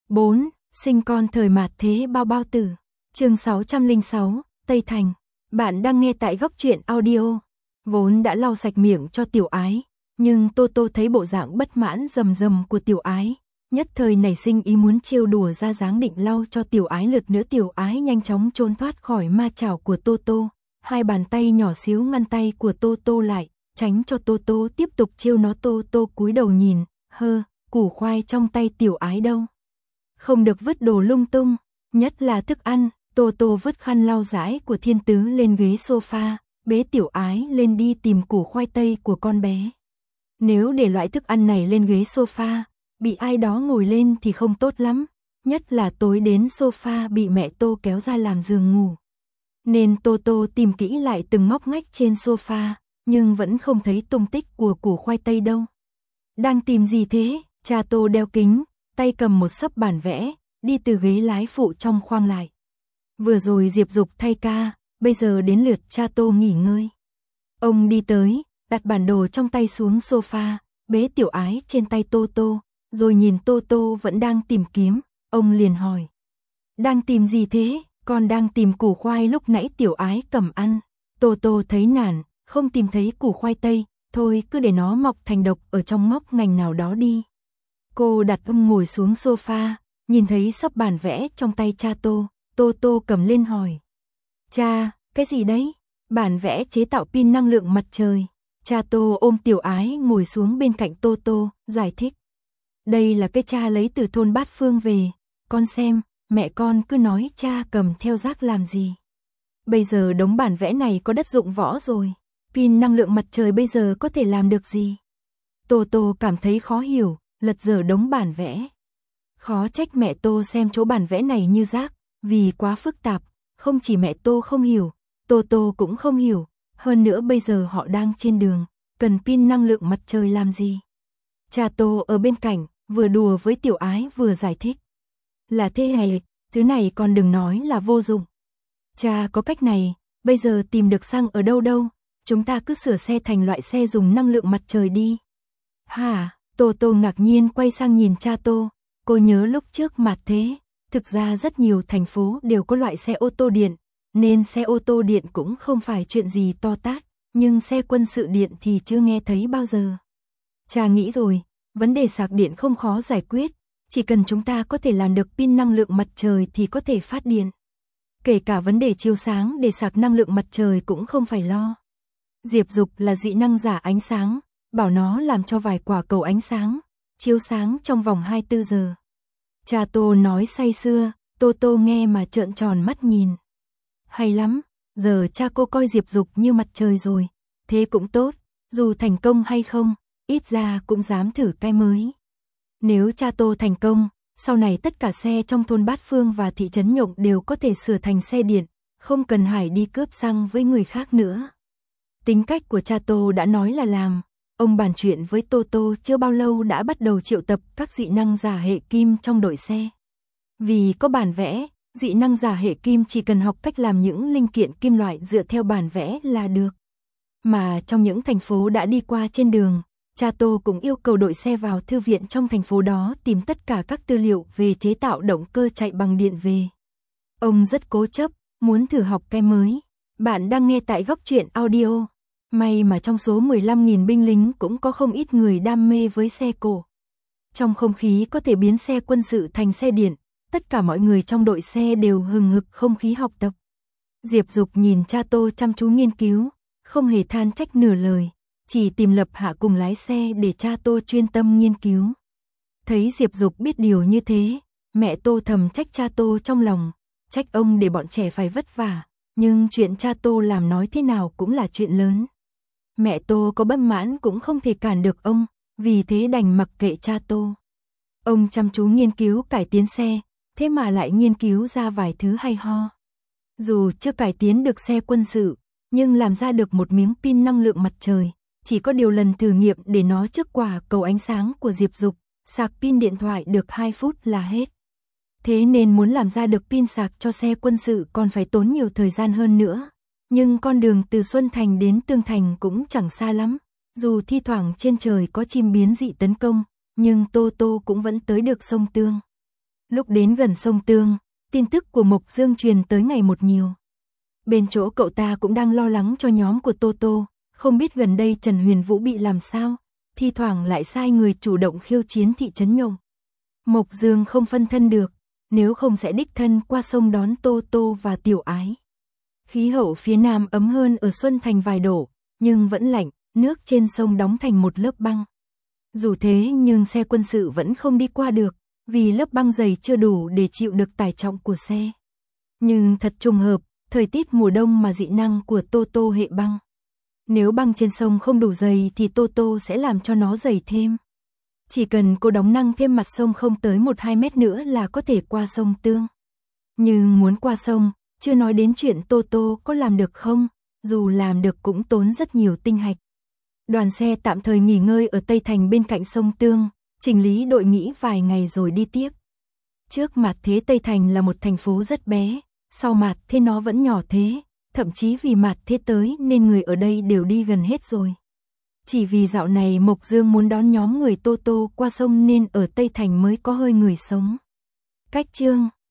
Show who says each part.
Speaker 1: 4. Sinh con thời mạt thế bao bao tử. Chương 606, Tây Thành. Bạn đang nghe tại Góc Truyện Audio. Vốn đã lau sạch miệng cho Tiểu Ái, nhưng Tô Tô thấy bộ dạng bất mãn rầm rầm của Tiểu Ái, nhất thời nảy sinh ý muốn trêu đùa ra dáng định lau cho Tiểu Ái lượt nữa. Tiểu Ái nhanh chóng trốn thoát khỏi ma chảo của Tô Tô, hai bàn tay nhỏ xíu ngăn tay của Tô Tô lại, tránh cho Tô Tô tiếp tục trêu nó. Tô Tô cúi đầu nhìn, củ khoai trong tay Tiểu Ái đâu? Không được vứt đồ lung tung, nhất là thức ăn. Tô Tô vứt khăn lau dãi của Thiên Tứ lên ghế sofa, bế Tiểu Ái lên đi tìm củ khoai tây của con bé. Nếu để loại thức ăn này lên ghế sofa, bị ai đó ngồi lên thì không tốt lắm, nhất là tối đến sofa bị mẹ Tô kéo ra làm giường ngủ. Nên Tô Tô tìm kỹ lại từng ngóc ngách trên sofa, nhưng vẫn không thấy tung tích của củ khoai tây đâu. Đang tìm gì thế? Cha Tô đeo kính, tay cầm một xấp bản vẽ, đi từ ghế lái phụ trong khoang lại. Vừa rồi Diệp Dục thay ca, bây giờ đến lượt cha Tô nghỉ ngơi. Ông đi tới, đặt bản đồ trong tay xuống sofa, bế Tiểu Ái trên tay Tô Tô, rồi nhìn Tô Tô vẫn đang tìm kiếm, ông liền hỏi. Đang tìm gì thế? Con đang tìm củ khoai lúc nãy Tiểu Ái cầm ăn. Tô Tô thấy nản, không tìm thấy củ khoai tây, thôi cứ để nó mọc thành độc ở trong móc ngành nào đó đi. Cô đặt ông ngồi xuống sofa, nhìn thấy xấp bản vẽ trong tay cha Tô, Tô Tô cầm lên hỏi. Cha, cái gì đấy? Bản vẽ chế tạo pin năng lượng mặt trời. Cha Tô ôm Tiểu Ái ngồi xuống bên cạnh Tô Tô, giải thích. Đây là cái cha lấy từ thôn Bát Phương về, con xem, mẹ con cứ nói cha cầm theo rác làm gì. Bây giờ đống bản vẽ này có đất dụng võ rồi, pin năng lượng mặt trời bây giờ có thể làm được gì? Tô Tô cảm thấy khó hiểu, lật dở đống bản vẽ. Khó trách mẹ Tô xem chỗ bản vẽ này như rác, vì quá phức tạp, không chỉ mẹ Tô không hiểu, Tô Tô cũng không hiểu, hơn nữa bây giờ họ đang trên đường, cần pin năng lượng mặt trời làm gì? Cha Tô ở bên cạnh, vừa đùa với Tiểu Ái vừa giải thích. Là thế này, thứ này con đừng nói là vô dụng. Cha có cách này, bây giờ tìm được xăng ở đâu đâu, chúng ta cứ sửa xe thành loại xe dùng năng lượng mặt trời đi. Hả? Tô Tô ngạc nhiên quay sang nhìn cha Tô, cô nhớ lúc trước mạt thế, thực ra rất nhiều thành phố đều có loại xe ô tô điện, nên xe ô tô điện cũng không phải chuyện gì to tát, nhưng xe quân sự điện thì chưa nghe thấy bao giờ. Cha nghĩ rồi, vấn đề sạc điện không khó giải quyết, chỉ cần chúng ta có thể làm được pin năng lượng mặt trời thì có thể phát điện. Kể cả vấn đề chiếu sáng để sạc năng lượng mặt trời cũng không phải lo. Diệp Dục là dị năng giả ánh sáng, bảo nó làm cho vài quả cầu ánh sáng, chiếu sáng trong vòng 24 giờ. Cha Tô nói say sưa, Tô Tô nghe mà trợn tròn mắt nhìn. Hay lắm, giờ cha cô coi Diệp Dục như mặt trời rồi, thế cũng tốt, dù thành công hay không, ít ra cũng dám thử cái mới. Nếu cha Tô thành công, sau này tất cả xe trong thôn Bát Phương và thị trấn Nhộng đều có thể sửa thành xe điện, không cần Hải đi cướp xăng với người khác nữa. Tính cách của cha Tô đã nói là làm, ông bàn chuyện với Tô Tô chưa bao lâu đã bắt đầu triệu tập các dị năng giả hệ kim trong đội xe. Vì có bản vẽ, dị năng giả hệ kim chỉ cần học cách làm những linh kiện kim loại dựa theo bản vẽ là được. Mà trong những thành phố đã đi qua trên đường, cha Tô cũng yêu cầu đội xe vào thư viện trong thành phố đó tìm tất cả các tư liệu về chế tạo động cơ chạy bằng điện về. Ông rất cố chấp, muốn thử học cái mới. Bạn đang nghe tại Góc Truyện Audio. May mà trong số 15.000 binh lính cũng có không ít người đam mê với xe cổ. Trong không khí có thể biến xe quân sự thành xe điện, tất cả mọi người trong đội xe đều hừng hực không khí học tập. Diệp Dục nhìn cha Tô chăm chú nghiên cứu, không hề than trách nửa lời, chỉ tìm Lập Hạ cùng lái xe để cha Tô chuyên tâm nghiên cứu. Thấy Diệp Dục biết điều như thế, mẹ Tô thầm trách cha Tô trong lòng, trách ông để bọn trẻ phải vất vả, nhưng chuyện cha Tô làm nói thế nào cũng là chuyện lớn. Mẹ Tô có bất mãn cũng không thể cản được ông, vì thế đành mặc kệ cha Tô. Ông chăm chú nghiên cứu cải tiến xe, thế mà lại nghiên cứu ra vài thứ hay ho. Dù chưa cải tiến được xe quân sự, nhưng làm ra được một miếng pin năng lượng mặt trời, chỉ có điều lần thử nghiệm để nó trước quả cầu ánh sáng của Diệp Dục, sạc pin điện thoại được 2 phút là hết. Thế nên muốn làm ra được pin sạc cho xe quân sự còn phải tốn nhiều thời gian hơn nữa. Nhưng con đường từ Xuân Thành đến Tương Thành cũng chẳng xa lắm, dù thi thoảng trên trời có chim biến dị tấn công, nhưng Tô Tô cũng vẫn tới được sông Tương. Lúc đến gần sông Tương, tin tức của Mộc Dương truyền tới ngày một nhiều. Bên chỗ cậu ta cũng đang lo lắng cho nhóm của Toto, không biết gần đây Trần Huyền Vũ bị làm sao, thi thoảng lại sai người chủ động khiêu chiến thị trấn Nhộng. Mộc Dương không phân thân được, nếu không sẽ đích thân qua sông đón Toto và Tiểu Ái. Khí hậu phía nam ấm hơn ở Xuân Thành vài độ, nhưng vẫn lạnh, nước trên sông đóng thành một lớp băng. Dù thế nhưng xe quân sự vẫn không đi qua được, vì lớp băng dày chưa đủ để chịu được tải trọng của xe. Nhưng thật trùng hợp, thời tiết mùa đông mà dị năng của Toto hệ băng. Nếu băng trên sông không đủ dày thì Toto sẽ làm cho nó dày thêm. Chỉ cần cô đóng năng thêm mặt sông không tới 1-2 mét nữa là có thể qua sông Tương. Nhưng muốn qua sông, chưa nói đến chuyện Toto có làm được không, dù làm được cũng tốn rất nhiều tinh hạch. Đoàn xe tạm thời nghỉ ngơi ở Tây Thành bên cạnh sông Tương, chỉnh lý đội nghỉ vài ngày rồi đi tiếp. Trước mặt thế Tây Thành là một thành phố rất bé, sau mặt thế nó vẫn nhỏ thế, thậm chí vì mặt thế tới nên người ở đây đều đi gần hết rồi. Chỉ vì dạo này Mộc Dương muốn đón nhóm người Toto qua sông nên ở Tây Thành mới có hơi người sống. Cách chương